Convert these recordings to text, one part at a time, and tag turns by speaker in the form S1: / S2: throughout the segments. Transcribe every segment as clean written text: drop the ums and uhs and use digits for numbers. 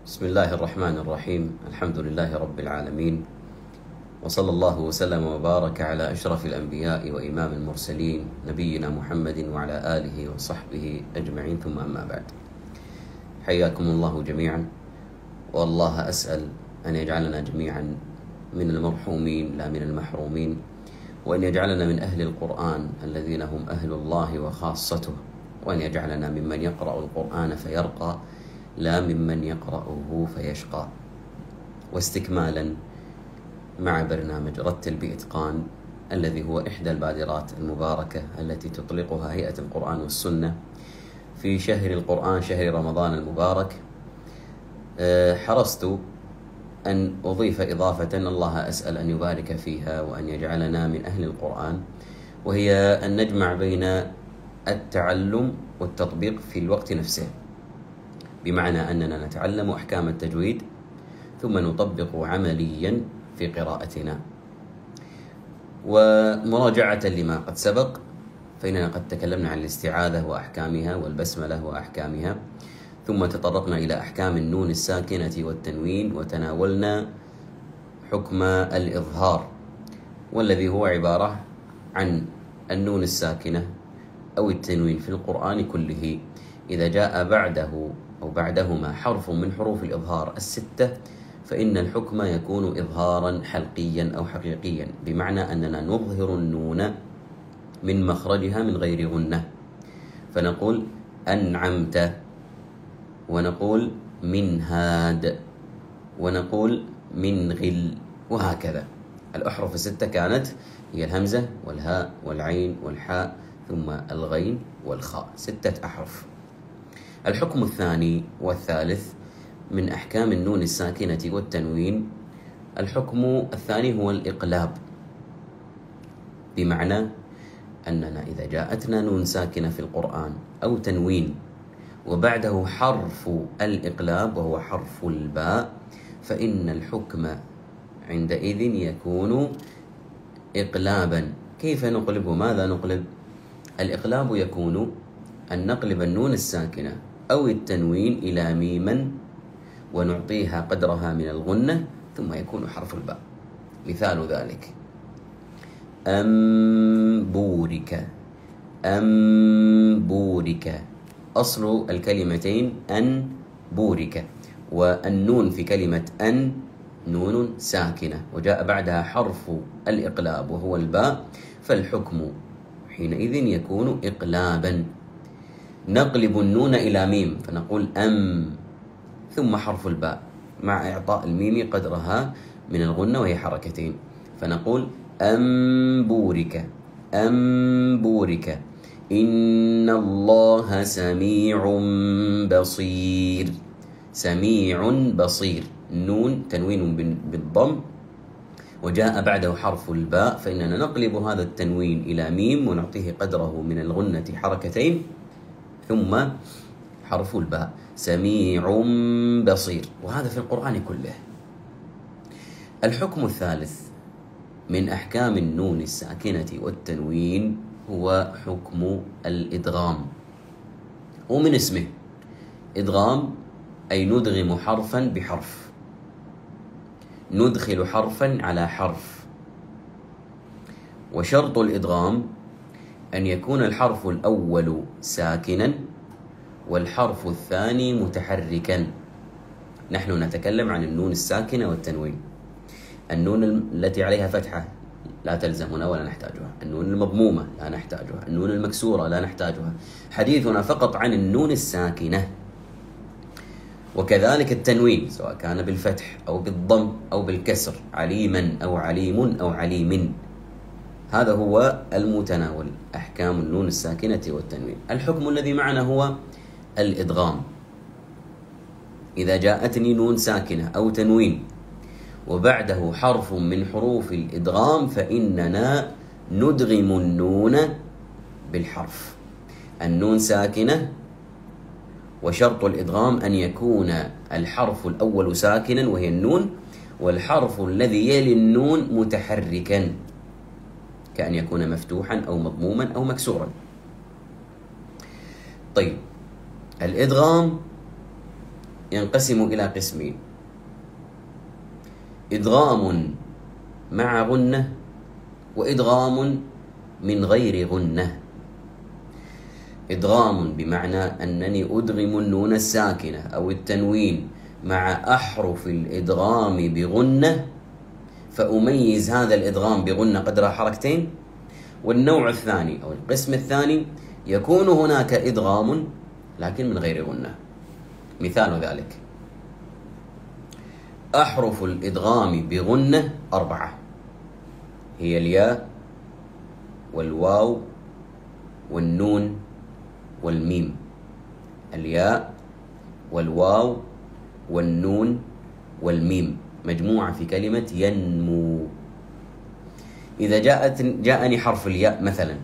S1: بسم الله الرحمن الرحيم. الحمد لله رب العالمين، وصلى الله وسلم وبارك على أشرف الأنبياء وإمام المرسلين نبينا محمد وعلى آله وصحبه أجمعين، ثم أما بعد. حياكم الله جميعا، والله أسأل أن يجعلنا جميعا من المرحومين لا من المحرومين، وأن يجعلنا من أهل القرآن الذين هم أهل الله وخاصته، وأن يجعلنا ممن يقرأ القرآن فيرقى لا ممن يقرأه فيشقى. واستكمالا مع برنامج رتل بإتقان الذي هو إحدى البادرات المباركة التي تطلقها هيئة القرآن والسنة في شهر القرآن، شهر رمضان المبارك، حرصت أن أضيف إضافة الله أسأل أن يبارك فيها وأن يجعلنا من أهل القرآن، وهي أن نجمع بين التعلم والتطبيق في الوقت نفسه، بمعنى أننا نتعلم أحكام التجويد ثم نطبق عمليا في قراءتنا. ومراجعة لما قد سبق، فإننا قد تكلمنا عن الاستعاذة وأحكامها والبسملة وأحكامها، ثم تطرقنا إلى أحكام النون الساكنة والتنوين، وتناولنا حكم الإظهار، والذي هو عبارة عن النون الساكنة أو التنوين في القرآن كله إذا جاء بعده أو بعدهما حرف من حروف الإظهار الستة، فإن الحكم يكون إظهارا حلقيا أو حقيقيا، بمعنى أننا نظهر النون من مخرجها من غير غنة، فنقول أنعمت، ونقول من هاد، ونقول من غل، وهكذا. الأحرف الستة كانت هي الهمزة والهاء والعين والحاء ثم الغين والخاء، 6 أحرف. الحكم الثاني والثالث من أحكام النون الساكنة والتنوين، الحكم الثاني هو الإقلاب، بمعنى أننا إذا جاءتنا نون ساكنة في القرآن أو تنوين وبعده حرف الإقلاب وهو حرف الباء، فإن الحكم عندئذ يكون إقلابا. كيف نقلبه؟ ماذا نقلب؟ الإقلاب يكون أن نقلب النون الساكنة أو التنوين إلى ميما ونعطيها قدرها من الغنة، ثم يكون حرف الباء. مثال ذلك أنبورك، أنبورك، أصل الكلمتين أن بورك، والنون في كلمة أن نون ساكنة وجاء بعدها حرف الإقلاب وهو الباء، فالحكم حينئذ يكون إقلابا. نقلب النون إلى ميم فنقول أم ثم حرف الباء مع إعطاء الميم قدرها من الغنة وهي حركتين، فنقول أنبورك، أنبورك، إن الله سميع بصير، سميع بصير، نون تنوين بالضم وجاء بعده حرف الباء، فإننا نقلب هذا التنوين إلى ميم ونعطيه قدره من الغنة حركتين ثم حرف الباء، سميع بصير، وهذا في القرآن كله. الحكم الثالث من أحكام النون الساكنة والتنوين هو حكم الإدغام، ومن اسمه إدغام أي ندغم حرفا بحرف، ندخل حرفا على حرف. وشرط الإدغام أن يكون الحرف الأول ساكنا والحرف الثاني متحركا. نحن نتكلم عن النون الساكنة والتنوين. النون التي عليها فتحة لا تلزمنا ولا نحتاجها، النون المضمومة لا نحتاجها، النون المكسورة لا نحتاجها، حديثنا فقط عن النون الساكنة. وكذلك التنوين سواء كان بالفتح أو بالضم أو بالكسر، عليما أو عليم أو عليم، هذا هو المتناول، أحكام النون الساكنة والتنوين. الحكم الذي معنا هو الإدغام. إذا جاءتني نون ساكنة أو تنوين وبعده حرف من حروف الإدغام، فإننا ندغم النون بالحرف. النون ساكنة وشرط الإدغام أن يكون الحرف الأول ساكنا وهي النون، والحرف الذي يلي النون متحركا، كأن يكون مفتوحا أو مضموما أو مكسورا. طيب، الإدغام ينقسم إلى قسمين: إدغام مع غنة، وإدغام من غير غنة. إدغام بمعنى أنني أدغم النون الساكنة أو التنوين مع أحرف الإدغام بغنة، فأميز هذا الإدغام بغنة قدرها حركتين. والنوع الثاني أو القسم الثاني يكون هناك إدغام لكن من غير غنة. مثال ذلك: أحرف الإدغام بغنة 4، هي الياء والواو والنون والميم. الياء والواو والنون والميم مجموعة في كلمة ينمو. إذا جاءني حرف الياء مثلا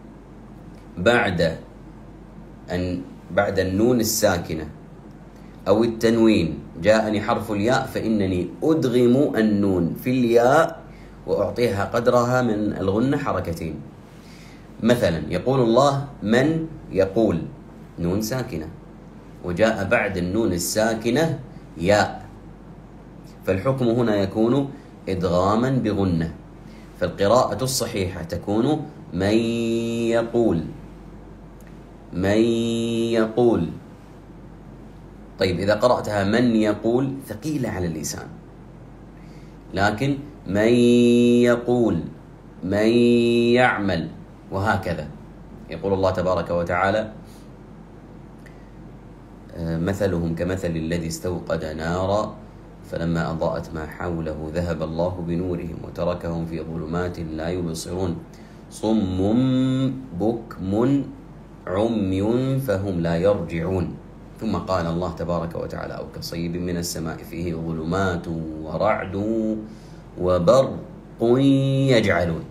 S1: بعد النون الساكنة أو التنوين جاءني حرف الياء، فإنني أدغم النون في الياء وأعطيها قدرها من الغنة حركتين. مثلا يقول الله من يقول، نون ساكنة، وجاء بعد النون الساكنة ياء، فالحكم هنا يكون إدغاما بغنة. فالقراءة الصحيحة تكون من يقول، من يقول. طيب إذا قرأتها من يقول ثقيلة على اللسان، لكن من يقول، من يعمل، وهكذا. يقول الله تبارك وتعالى: مثلهم كمثل الذي استوقد نارا فلما أضاءت ما حوله ذهب الله بنورهم وتركهم في ظلمات لا يبصرون صم بكم عمي فهم لا يرجعون. ثم قال الله تبارك وتعالى: أو كصيب من السماء فيه ظلمات ورعد وبرق يجعلون.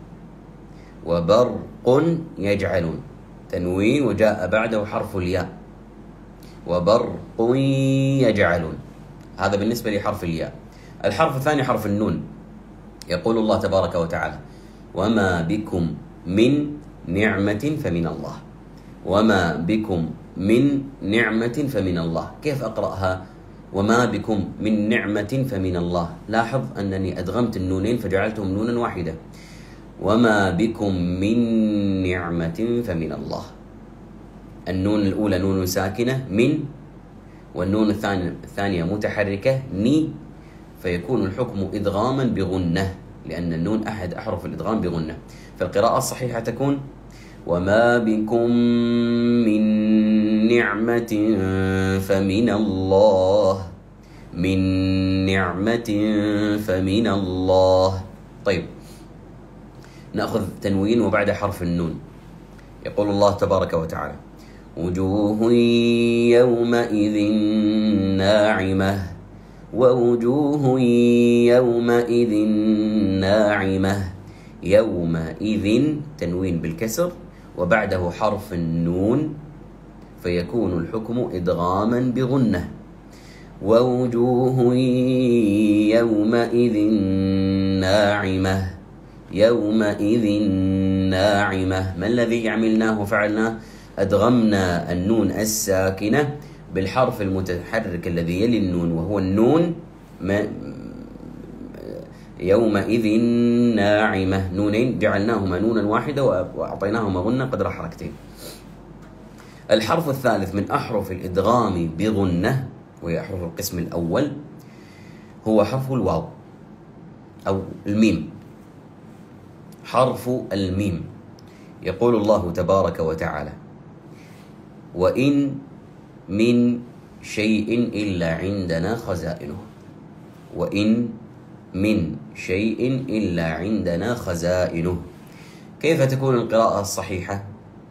S1: وبرق يجعلون تنوين وجاء بعده حرف الياء. وبرق يجعلون، هذا بالنسبة لحرف الياء. الحرف الثاني حرف النون. يقول الله تبارك وتعالى: وما بكم من نعمة فمن الله. وما بكم من نعمة فمن الله. كيف أقرأها؟ وما بكم من نعمة فمن الله. لاحظ أنني أدغمت النونين فجعلتهم نونا واحدة. وما بكم من نعمة فمن الله. النون الأولى نون ساكنة من، والنون الثانية متحركة ني، فيكون الحكم إدغاما بغنة، لأن النون أحد أحرف الإدغام بغنة. فالقراءة الصحيحة تكون: وما بكم من نعمة فمن الله. من نعمة فمن الله. طيب نأخذ تنوين وبعد حرف النون. يقول الله تبارك وتعالى: وجوه يومئذ ناعمة. ووجوه يومئذ ناعمة. يومئذ تنوين بالكسر وبعده حرف النون، فيكون الحكم إدغاما بغنة. ووجوه يومئذ ناعمة. يومئذ ناعمة. ما الذي عملناه فعلناه؟ أدغمنا النون الساكنة بالحرف المتحرك الذي يلي النون، وهو النون. يومئذ ناعمة، نونين جعلناهما نونا واحدة وأعطيناهما غنة قدر حركتين. الحرف الثالث من أحرف الإدغام بغنة، وهي أحرف القسم الأول، هو حرف الواو أو الميم. حرف الميم. يقول الله تبارك وتعالى: وإن من شيء إلا عندنا خزائنه. وإن من شيء إلا عندنا خزائنه. كيف تكون القراءة الصحيحة؟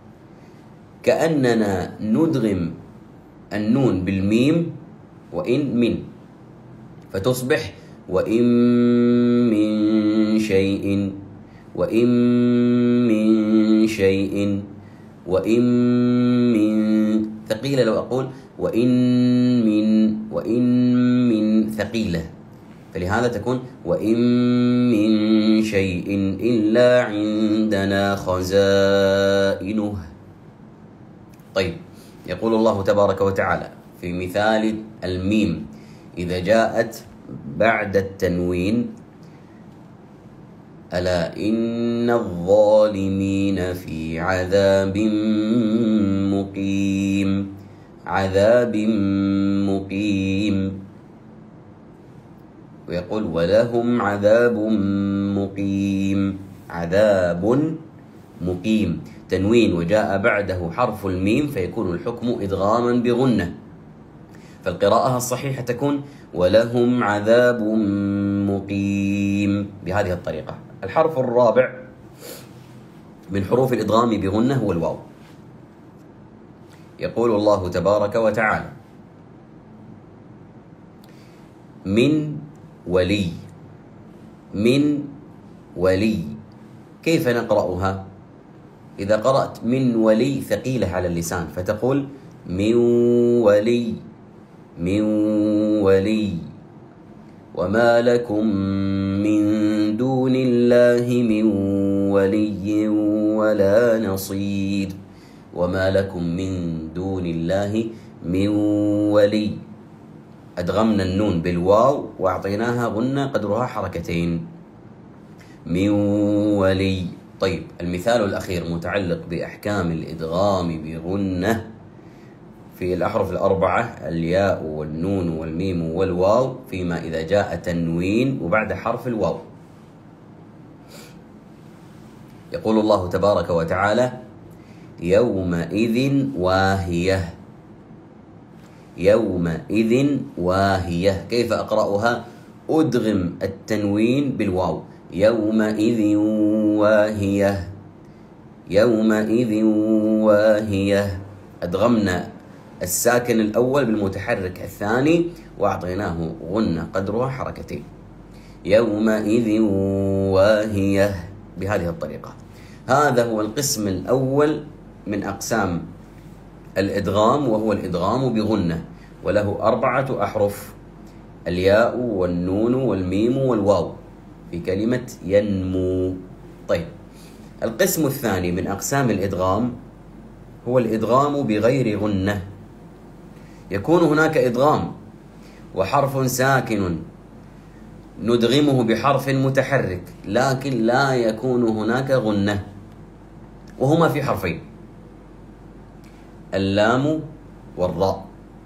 S1: كأننا ندغم النون بالميم وإن من، فتصبح وإن من شيء، وإن من شيء، وإن من. ثقيلة لو أقول وإن من ثقيلة، فلهذا تكون وإن من شيء إلا عندنا خزائنه. طيب يقول الله تبارك وتعالى في مثال الميم إذا جاءت بعد التنوين: ألا إن الظالمين في عذاب مقيم. عذاب مقيم. ويقول: ولهم عذاب مقيم. عذاب مقيم، تنوين وجاء بعده حرف الميم فيكون الحكم إدغاما بغنة، فالقراءة الصحيحة تكون: ولهم عذاب مقيم، بهذه الطريقة. الحرف الرابع من حروف الإدغام بغنة هو الواو. يقول الله تبارك وتعالى: من ولي. من ولي، كيف نقرأها؟ إذا قرأت من ولي ثقيلة على اللسان فتقول: من ولي، من ولي. وما لكم من دون الله من ولي ولا نصير. وما لكم من دون الله من ولي. أدغمنا النون بالواو وأعطيناها غنة قدرها حركتين. من ولي. طيب، المثال الأخير متعلق بأحكام الإدغام بغنة في الأحرف الأربعة: الياء والنون والميم والواو، فيما إذا جاء تنوين وبعد حرف الواو. يقول الله تبارك وتعالى: يومئذ واهية. يومئذ واهية، كيف أقرأها؟ أدغم التنوين بالواو: يومئذ واهية. يومئذ واهية. أدغمنا الساكن الأول بالمتحرك الثاني وأعطيناه غنة قدرها حركتين. يومئذ واهية، بهذه الطريقة. هذا هو القسم الأول من أقسام الإدغام، وهو الإدغام بغنة، وله 4 أحرف: الياء والنون والميم والواو في كلمة ينمو. طيب، القسم الثاني من أقسام الإدغام هو الإدغام بغير غنة. يكون هناك إدغام وحرف ساكن ندغمه بحرف متحرك، لكن لا يكون هناك غنة، وهما في حرفين: اللام والراء.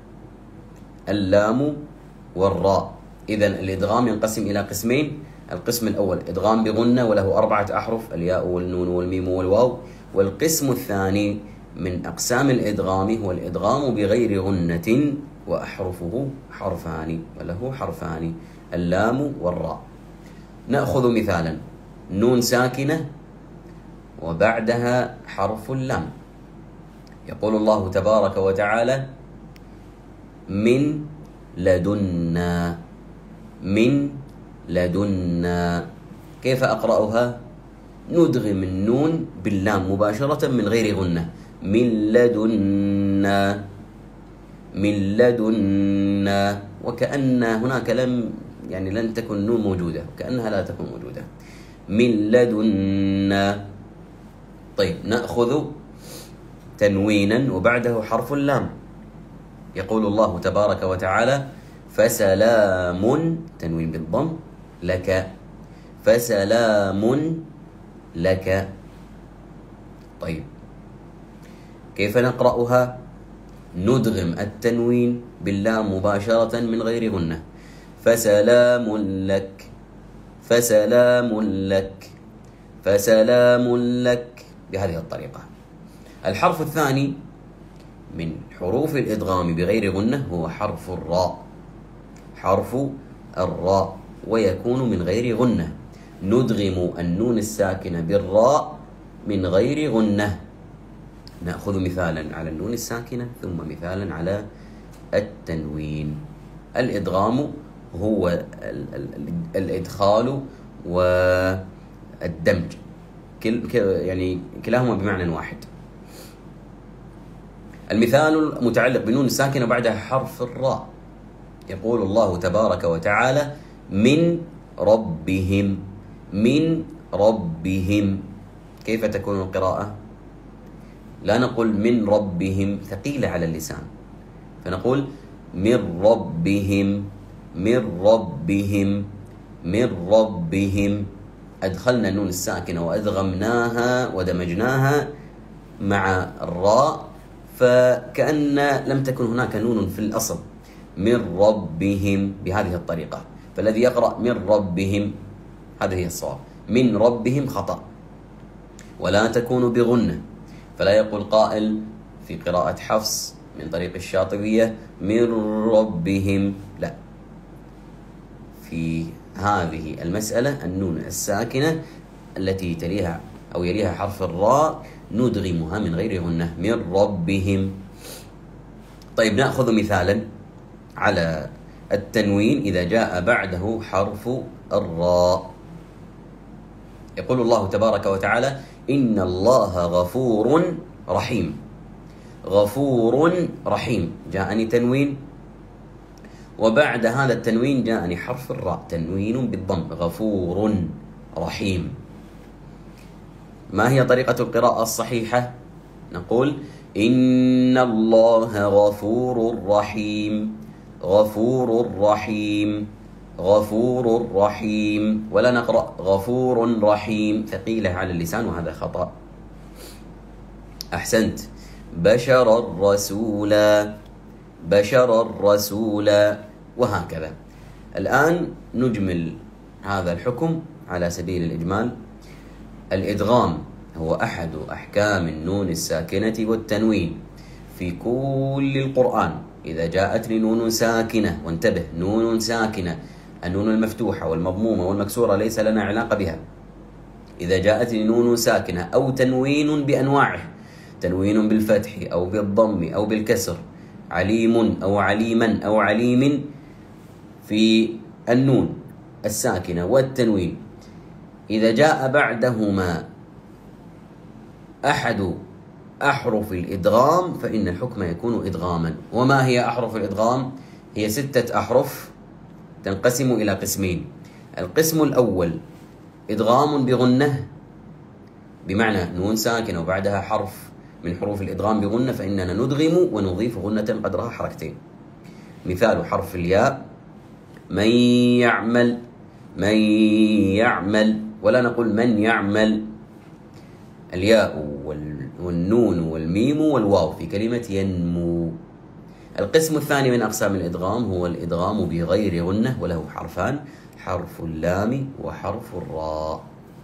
S1: اللام والراء. إذن الإدغام ينقسم إلى قسمين: القسم الأول إدغام بغنة وله 4 أحرف: الياء والنون والميم والواو. والقسم الثاني من أقسام الإدغام هو الإدغام بغير غنة، وأحرفه حرفان، وله حرفان: اللام والراء. نأخذ مثالا: نون ساكنة وبعدها حرف اللام. يقول الله تبارك وتعالى: من لدنا. من لدنا، كيف أقرأها؟ ندغم النون باللام مباشرة من غير غنة: من لدنا. من لدنا، وكأن هناك لن تكن النون موجودة، كأنها لا تكون موجودة. من لدنا. طيب، نأخذ تنوينا وبعده حرف اللام. يقول الله تبارك وتعالى: فسلام، تنوين بالضم، لك. فسلام لك. طيب، كيف نقرأها؟ ندغم التنوين باللام مباشرة من غير غنة: فسلام لك. فسلام لك. فسلام لك، بهذه الطريقة. الحرف الثاني من حروف الإدغام بغير غنة هو حرف الراء. حرف الراء، ويكون من غير غنة. ندغم النون الساكنة بالراء من غير غنة. نأخذ مثالا على النون الساكنة ثم مثالا على التنوين. الإدغام هو الإدخال والدمج، كلاهما بمعنى واحد. المثال متعلق بنون الساكنة وبعدها حرف الراء. يقول الله تبارك وتعالى: من ربهم. من ربهم، كيف تكون القراءة؟ لا نقول من ربهم ثقيلة على اللسان، فنقول من ربهم من ربهم من ربهم. أدخلنا النون الساكنة وأدغمناها ودمجناها مع الراء، فكأن لم تكن هناك نون في الأصل. من ربهم بهذه الطريقة، فالذي يقرأ من ربهم هذا هي الصواب، من ربهم خطأ، ولا تكون بغنة. فلا يقول قائل في قراءة حفص من طريق الشاطبية من ربهم، لا، في هذه المسألة النون الساكنة التي تليها أو يليها حرف الراء ندغمها من غير غنة، من ربهم. طيب نأخذ مثالا على التنوين إذا جاء بعده حرف الراء. يقول الله تبارك وتعالى إن الله غفور رحيم. غفور رحيم، جاءني تنوين وبعد هذا التنوين جاءني حرف الراء، تنوين بالضم، غفور رحيم. ما هي طريقة القراءة الصحيحة؟ نقول إن الله غفور رحيم، غفور رحيم، غفور رحيم، ولا نقرأ غفور رحيم، ثقيلة على اللسان وهذا خطأ. أحسنت. بشر الرسول، بشر الرسول، وهكذا. الآن نجمل هذا الحكم على سبيل الإجمال. الإدغام هو أحد أحكام النون الساكنة والتنوين في كل القرآن. إذا جاءتني نون ساكنة، وانتبه، نون ساكنة، النون المفتوحة والمضمومة والمكسورة ليس لنا علاقة بها. إذا جاءتني نون ساكنة أو تنوين بأنواعه، تنوين بالفتح أو بالضم أو بالكسر، عليم أو عليما أو عليم، في النون الساكنة والتنوين إذا جاء بعدهما أحد أحرف الإدغام فإن الحكم يكون إدغاما. وما هي أحرف الإدغام؟ هي 6 أحرف تنقسم إلى قسمين. القسم الأول إدغام بغنة، بمعنى نون ساكنة وبعدها حرف من حروف الإدغام بغنة، فإننا ندغم ونضيف غنة قدرها حركتين. مثال حرف الياء من يعمل، من يعمل، ولا نقول من يعمل. الياء والنون والميم والواو في كلمة ينمو. القسم الثاني من أقسام الإدغام هو الإدغام بغير غنة، وله حرفان، حرف اللام وحرف الراء.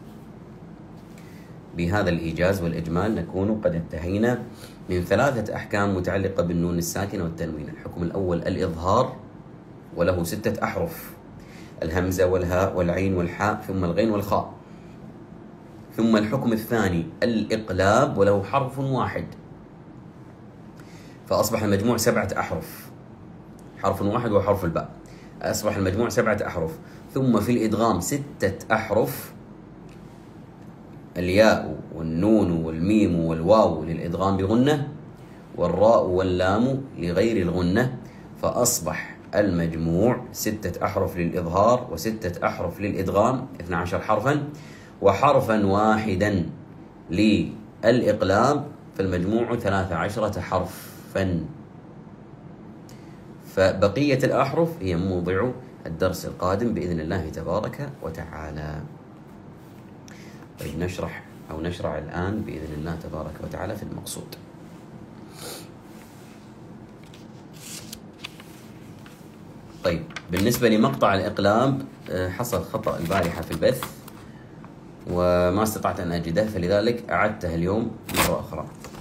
S1: بهذا الإيجاز والإجمال نكون قد انتهينا من 3 أحكام متعلقة بالنون الساكنة والتنوين. الحكم الأول الإظهار وله 6 أحرف، الهمزة والهاء والعين والحاء ثم الغين والخاء. ثم الحكم الثاني الإقلاب وله حرف واحد، فأصبح المجموع 7 أحرف، حرف واحد وحرف الباء، أصبح المجموع 7 أحرف. ثم في الإدغام 6 أحرف، الياء والنون والميم والواو للإدغام بغنة، والراء واللام لغير الغنة، فأصبح المجموع 6 أحرف للإظهار و6 أحرف للإدغام، 12 حرفا، وحرفا واحدا للإقلاب، فالمجموع 13 حرفا. فبقية الأحرف هي موضع الدرس القادم بإذن الله تبارك وتعالى. طيب نشرع الآن بإذن الله تبارك وتعالى في المقصود. طيب بالنسبة لمقطع الإقلاب حصل خطأ البارحة في البث وما استطعت أن أجده، فلذلك أعدته اليوم مرة أخرى.